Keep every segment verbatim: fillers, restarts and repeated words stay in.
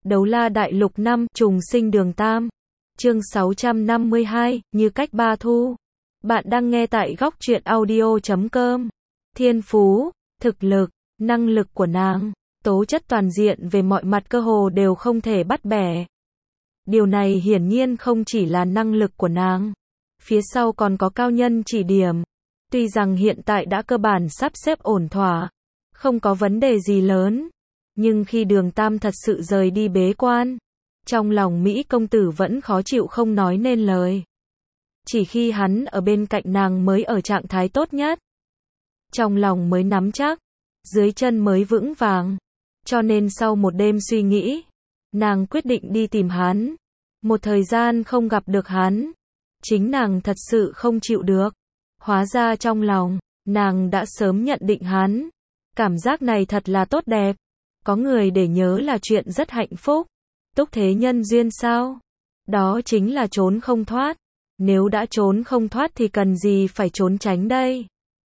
Đấu la đại lục năm, trùng sinh đường Tam. Chương sáu trăm năm mươi hai, như cách ba thu. Bạn đang nghe tại góc truyện audio chấm com. Thiên phú, thực lực, năng lực của nàng, tố chất toàn diện về mọi mặt cơ hồ đều không thể bắt bẻ. Điều này hiển nhiên không chỉ là năng lực của nàng. Phía sau còn có cao nhân chỉ điểm. Tuy rằng hiện tại đã cơ bản sắp xếp ổn thỏa, không có vấn đề gì lớn. Nhưng khi đường Tam thật sự rời đi bế quan, trong lòng Mỹ công tử vẫn khó chịu không nói nên lời. Chỉ khi hắn ở bên cạnh nàng mới ở trạng thái tốt nhất. Trong lòng mới nắm chắc, dưới chân mới vững vàng. Cho nên sau một đêm suy nghĩ, nàng quyết định đi tìm hắn. Một thời gian không gặp được hắn, chính nàng thật sự không chịu được. Hóa ra trong lòng, nàng đã sớm nhận định hắn. Cảm giác này thật là tốt đẹp. Có người để nhớ là chuyện rất hạnh phúc. Túc thế nhân duyên sao? Đó chính là trốn không thoát. Nếu đã trốn không thoát thì cần gì phải trốn tránh đây?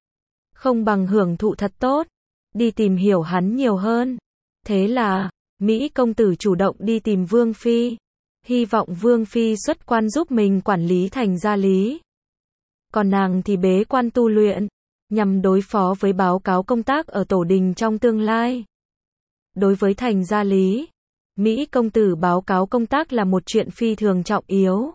Không bằng hưởng thụ thật tốt. Đi tìm hiểu hắn nhiều hơn. Thế là, Mỹ công tử chủ động đi tìm Vương Phi. Hy vọng Vương Phi xuất quan giúp mình quản lý thành gia lý. Còn nàng thì bế quan tu luyện, nhằm đối phó với báo cáo công tác ở tổ đình trong tương lai. Đối với thành gia lý, Mỹ công tử báo cáo công tác là một chuyện phi thường trọng yếu.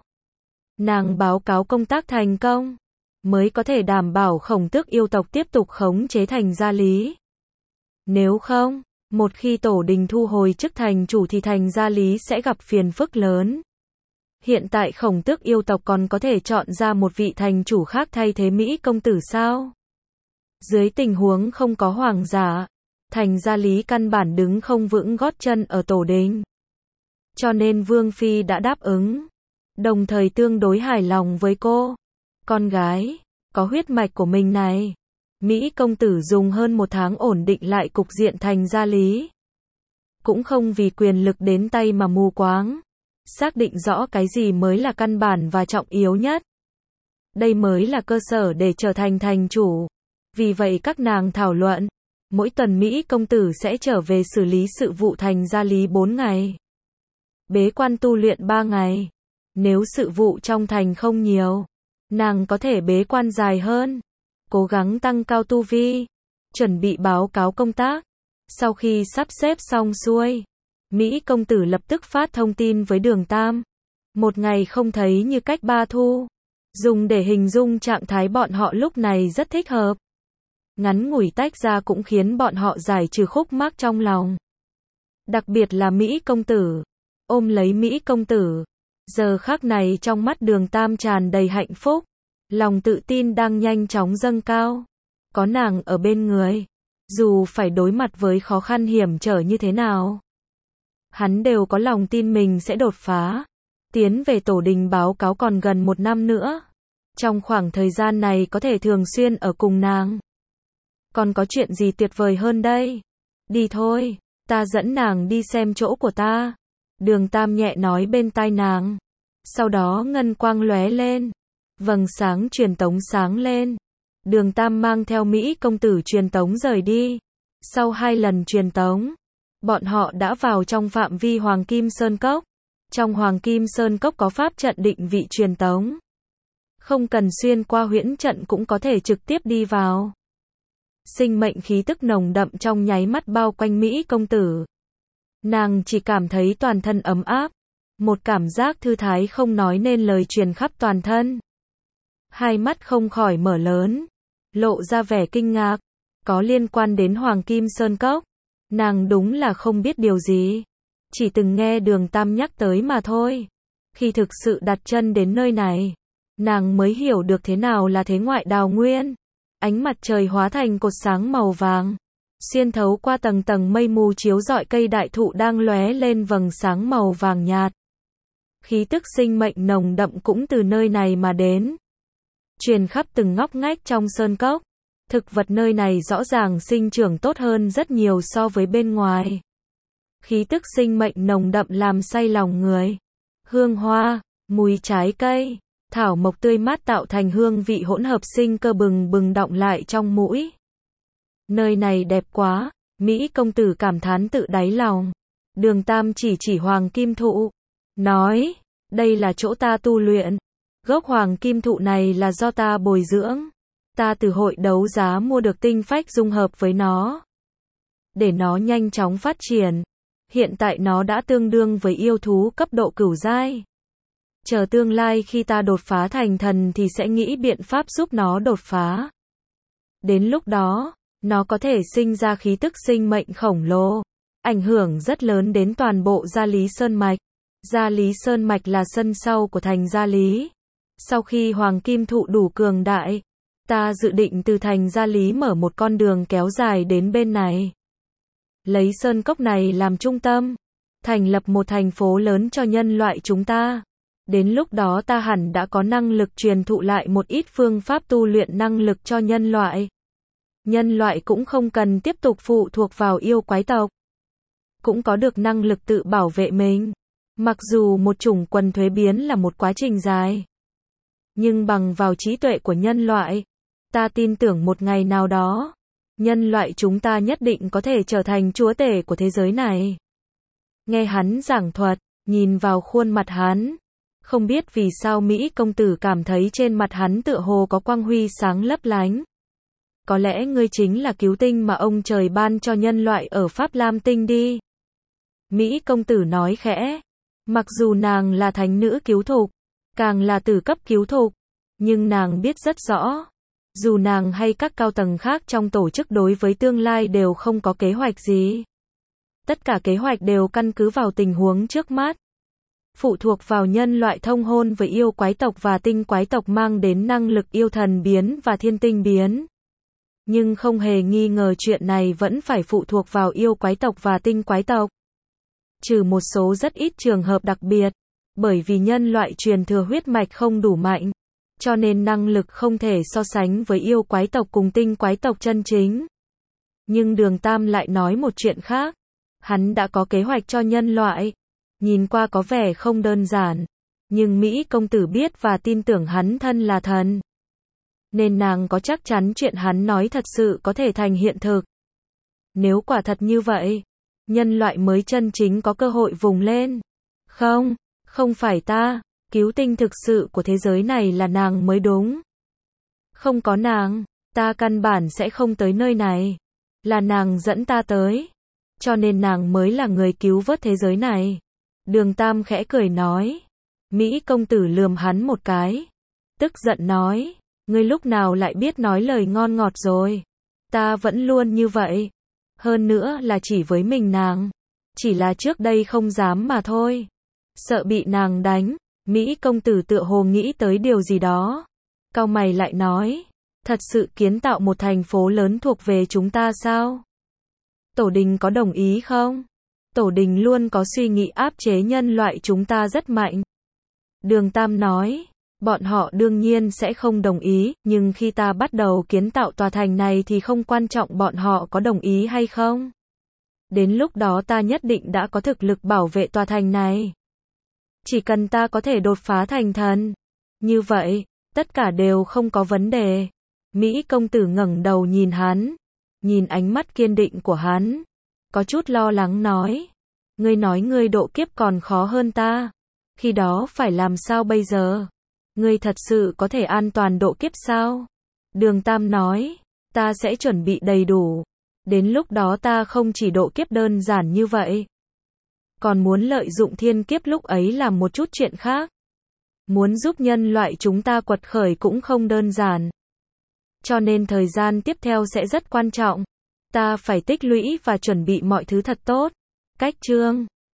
Nàng báo cáo công tác thành công, mới có thể đảm bảo Khổng Tước yêu tộc tiếp tục khống chế thành gia lý. Nếu không, một khi tổ đình thu hồi chức thành chủ thì thành gia lý sẽ gặp phiền phức lớn. Hiện tại Khổng Tước yêu tộc còn có thể chọn ra một vị thành chủ khác thay thế Mỹ công tử sao? Dưới tình huống không có hoàng giả, thành gia lý căn bản đứng không vững gót chân ở tổ đình. Cho nên Vương Phi đã đáp ứng, đồng thời tương đối hài lòng với cô. Con gái, có huyết mạch của mình này. Mỹ công tử dùng hơn một tháng ổn định lại cục diện thành gia lý. Cũng không vì quyền lực đến tay mà mù quáng. Xác định rõ cái gì mới là căn bản và trọng yếu nhất. Đây mới là cơ sở để trở thành thành chủ. Vì vậy các nàng thảo luận, mỗi tuần Mỹ công tử sẽ trở về xử lý sự vụ thành gia lý bốn ngày. Bế quan tu luyện ba ngày. Nếu sự vụ trong thành không nhiều, nàng có thể bế quan dài hơn. Cố gắng tăng cao tu vi. Chuẩn bị báo cáo công tác. Sau khi sắp xếp xong xuôi, Mỹ công tử lập tức phát thông tin với đường Tam. Một ngày không thấy như cách ba thu. Dùng để hình dung trạng thái bọn họ lúc này rất thích hợp. Ngắn ngủi tách ra cũng khiến bọn họ giải trừ khúc mắc trong lòng. Đặc biệt là Mỹ công tử. Ôm lấy Mỹ công tử. Giờ khắc này trong mắt đường Tam tràn đầy hạnh phúc. Lòng tự tin đang nhanh chóng dâng cao. Có nàng ở bên người. Dù phải đối mặt với khó khăn hiểm trở như thế nào, hắn đều có lòng tin mình sẽ đột phá. Tiến về tổ đình báo cáo còn gần một năm nữa. Trong khoảng thời gian này có thể thường xuyên ở cùng nàng. Còn có chuyện gì tuyệt vời hơn đây? Đi thôi, ta dẫn nàng đi xem chỗ của ta. Đường Tam nhẹ nói bên tai nàng. Sau đó ngân quang lóe lên. Vầng sáng truyền tống sáng lên. Đường Tam mang theo Mỹ công tử truyền tống rời đi. Sau hai lần truyền tống, bọn họ đã vào trong phạm vi Hoàng Kim Sơn Cốc. Trong Hoàng Kim Sơn Cốc có pháp trận định vị truyền tống. Không cần xuyên qua huyễn trận cũng có thể trực tiếp đi vào. Sinh mệnh khí tức nồng đậm trong nháy mắt bao quanh Mỹ công tử. Nàng chỉ cảm thấy toàn thân ấm áp. Một cảm giác thư thái không nói nên lời truyền khắp toàn thân. Hai mắt không khỏi mở lớn. Lộ ra vẻ kinh ngạc. Có liên quan đến Hoàng Kim Sơn Cốc. Nàng đúng là không biết điều gì. Chỉ từng nghe đường Tam nhắc tới mà thôi. Khi thực sự đặt chân đến nơi này, nàng mới hiểu được thế nào là thế ngoại đào nguyên. Ánh mặt trời hóa thành cột sáng màu vàng. Xuyên thấu qua tầng tầng mây mù chiếu rọi cây đại thụ đang lóe lên vầng sáng màu vàng nhạt. Khí tức sinh mệnh nồng đậm cũng từ nơi này mà đến. Truyền khắp từng ngóc ngách trong sơn cốc. Thực vật nơi này rõ ràng sinh trưởng tốt hơn rất nhiều so với bên ngoài. Khí tức sinh mệnh nồng đậm làm say lòng người. Hương hoa, mùi trái cây, thảo mộc tươi mát tạo thành hương vị hỗn hợp sinh cơ bừng bừng đọng lại trong mũi. Nơi này đẹp quá, Mỹ công tử cảm thán tự đáy lòng. Đường Tam chỉ chỉ hoàng kim thụ, nói, đây là chỗ ta tu luyện. Gốc hoàng kim thụ này là do ta bồi dưỡng. Ta từ hội đấu giá mua được tinh phách dung hợp với nó, để nó nhanh chóng phát triển. Hiện tại nó đã tương đương với yêu thú cấp độ cửu giai. Chờ tương lai khi ta đột phá thành thần thì sẽ nghĩ biện pháp giúp nó đột phá. Đến lúc đó, nó có thể sinh ra khí tức sinh mệnh khổng lồ, ảnh hưởng rất lớn đến toàn bộ Gia Lý Sơn Mạch. Gia Lý Sơn Mạch là sân sau của thành Gia Lý. Sau khi hoàng kim thụ đủ cường đại, ta dự định từ thành Gia Lý mở một con đường kéo dài đến bên này. Lấy sơn cốc này làm trung tâm, thành lập một thành phố lớn cho nhân loại chúng ta. Đến lúc đó ta hẳn đã có năng lực truyền thụ lại một ít phương pháp tu luyện năng lực cho nhân loại. Nhân loại cũng không cần tiếp tục phụ thuộc vào yêu quái tộc, cũng có được năng lực tự bảo vệ mình. Mặc dù một chủng quần thuế biến là một quá trình dài, nhưng bằng vào trí tuệ của nhân loại, ta tin tưởng một ngày nào đó, nhân loại chúng ta nhất định có thể trở thành chúa tể của thế giới này. Nghe hắn giảng thuật, nhìn vào khuôn mặt hắn, không biết vì sao Mỹ công tử cảm thấy trên mặt hắn tựa hồ có quang huy sáng lấp lánh. Có lẽ ngươi chính là cứu tinh mà ông trời ban cho nhân loại ở Pháp Lam Tinh đi. Mỹ công tử nói khẽ. Mặc dù nàng là thánh nữ cứu thục, càng là tử cấp cứu thục, nhưng nàng biết rất rõ, dù nàng hay các cao tầng khác trong tổ chức đối với tương lai đều không có kế hoạch gì. Tất cả kế hoạch đều căn cứ vào tình huống trước mắt, phụ thuộc vào nhân loại thông hôn với yêu quái tộc và tinh quái tộc mang đến năng lực yêu thần biến và thiên tinh biến. Nhưng không hề nghi ngờ chuyện này vẫn phải phụ thuộc vào yêu quái tộc và tinh quái tộc. Trừ một số rất ít trường hợp đặc biệt, bởi vì nhân loại truyền thừa huyết mạch không đủ mạnh, cho nên năng lực không thể so sánh với yêu quái tộc cùng tinh quái tộc chân chính. Nhưng Đường Tam lại nói một chuyện khác. Hắn đã có kế hoạch cho nhân loại. Nhìn qua có vẻ không đơn giản, nhưng Mỹ công tử biết và tin tưởng hắn thân là thần, nên nàng có chắc chắn chuyện hắn nói thật sự có thể thành hiện thực. Nếu quả thật như vậy, nhân loại mới chân chính có cơ hội vùng lên. Không, không phải ta, cứu tinh thực sự của thế giới này là nàng mới đúng. Không có nàng, ta căn bản sẽ không tới nơi này. Là nàng dẫn ta tới, cho nên nàng mới là người cứu vớt thế giới này. Đường Tam khẽ cười nói. Mỹ công tử lườm hắn một cái, tức giận nói, ngươi lúc nào lại biết nói lời ngon ngọt rồi. Ta vẫn luôn như vậy. Hơn nữa là chỉ với mình nàng. Chỉ là trước đây không dám mà thôi. Sợ bị nàng đánh. Mỹ công tử tựa hồ nghĩ tới điều gì đó. Cau mày lại nói, thật sự kiến tạo một thành phố lớn thuộc về chúng ta sao? Tổ đình có đồng ý không? Tổ đình luôn có suy nghĩ áp chế nhân loại chúng ta rất mạnh. Đường Tam nói, bọn họ đương nhiên sẽ không đồng ý, nhưng khi ta bắt đầu kiến tạo tòa thành này thì không quan trọng bọn họ có đồng ý hay không. Đến lúc đó ta nhất định đã có thực lực bảo vệ tòa thành này. Chỉ cần ta có thể đột phá thành thần, như vậy, tất cả đều không có vấn đề. Mỹ công tử ngẩng đầu nhìn hắn, nhìn ánh mắt kiên định của hắn, có chút lo lắng nói, ngươi nói ngươi độ kiếp còn khó hơn ta, khi đó phải làm sao bây giờ? Ngươi thật sự có thể an toàn độ kiếp sao? Đường Tam nói, ta sẽ chuẩn bị đầy đủ, đến lúc đó ta không chỉ độ kiếp đơn giản như vậy, còn muốn lợi dụng thiên kiếp lúc ấy làm một chút chuyện khác. Muốn giúp nhân loại chúng ta quật khởi cũng không đơn giản. Cho nên thời gian tiếp theo sẽ rất quan trọng. Ta phải tích lũy và chuẩn bị mọi thứ thật tốt. Cách chương